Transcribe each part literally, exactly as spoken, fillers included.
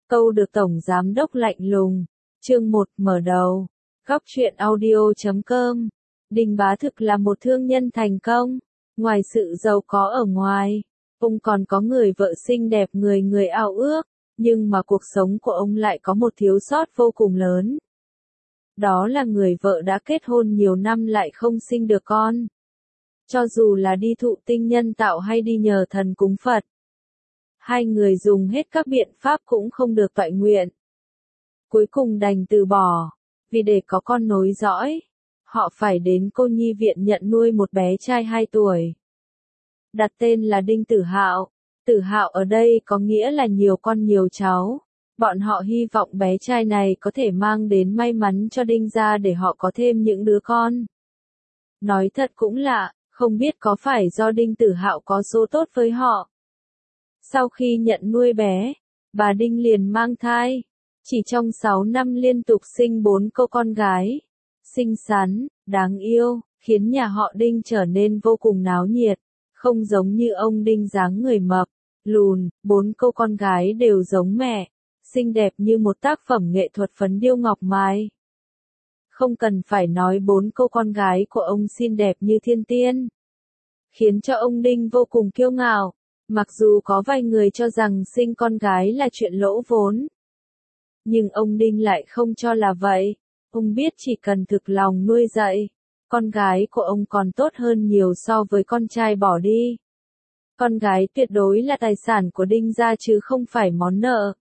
Câu được Tổng Giám đốc lạnh lùng. Chương một mở đầu. Góc truyện audio chấm com. Đinh Bá thực là một thương nhân thành công. Ngoài sự giàu có ở ngoài, ông còn có người vợ xinh đẹp người người ao ước. Nhưng mà cuộc sống của ông lại có một thiếu sót vô cùng lớn. Đó là người vợ đã kết hôn nhiều năm lại không sinh được con. Cho dù là đi thụ tinh nhân tạo hay đi nhờ thần cúng Phật, hai người dùng hết các biện pháp cũng không được toại nguyện. Cuối cùng đành từ bỏ, vì để có con nối dõi, họ phải đến cô nhi viện nhận nuôi một bé trai hai tuổi. Đặt tên là Đinh Tử Hạo. Tử Hạo ở đây có nghĩa là nhiều con nhiều cháu. Bọn họ hy vọng bé trai này có thể mang đến may mắn cho Đinh gia để họ có thêm những đứa con. Nói thật cũng lạ, không biết có phải do Đinh Tử Hạo có số tốt với họ. Sau khi nhận nuôi bé, bà Đinh liền mang thai. Chỉ trong sáu năm liên tục sinh bốn cô con gái. Xinh xắn, đáng yêu, khiến nhà họ Đinh trở nên vô cùng náo nhiệt. Không giống như ông Đinh dáng người mập, lùn, bốn cô con gái đều giống mẹ. Xinh đẹp như một tác phẩm nghệ thuật phấn điêu ngọc mai. Không cần phải nói bốn cô con gái của ông xinh đẹp như thiên tiên. Khiến cho ông Đinh vô cùng kiêu ngạo. Mặc dù có vài người cho rằng sinh con gái là chuyện lỗ vốn. Nhưng ông Đinh lại không cho là vậy. Ông biết chỉ cần thực lòng nuôi dạy, con gái của ông còn tốt hơn nhiều so với con trai bỏ đi. Con gái tuyệt đối là tài sản của Đinh gia chứ không phải món nợ.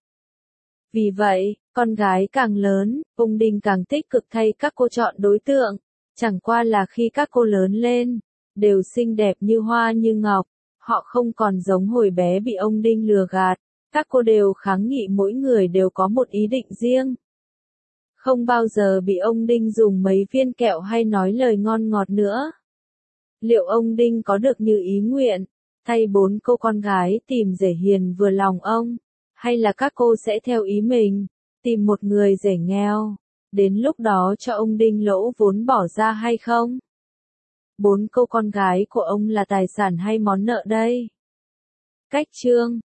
Vì vậy, con gái càng lớn, ông Đinh càng tích cực thay các cô chọn đối tượng. Chẳng qua là khi các cô lớn lên, đều xinh đẹp như hoa như ngọc. Họ không còn giống hồi bé bị ông Đinh lừa gạt. Các cô đều kháng nghị mỗi người đều có một ý định riêng. Không bao giờ bị ông Đinh dùng mấy viên kẹo hay nói lời ngon ngọt nữa. Liệu ông Đinh có được như ý nguyện, thay bốn cô con gái tìm rể hiền vừa lòng ông? Hay là các cô sẽ theo ý mình, tìm một người rể nghèo, đến lúc đó cho ông Đinh lỗ vốn bỏ ra hay không? Bốn cô con gái của ông là tài sản hay món nợ đây? Cách chương,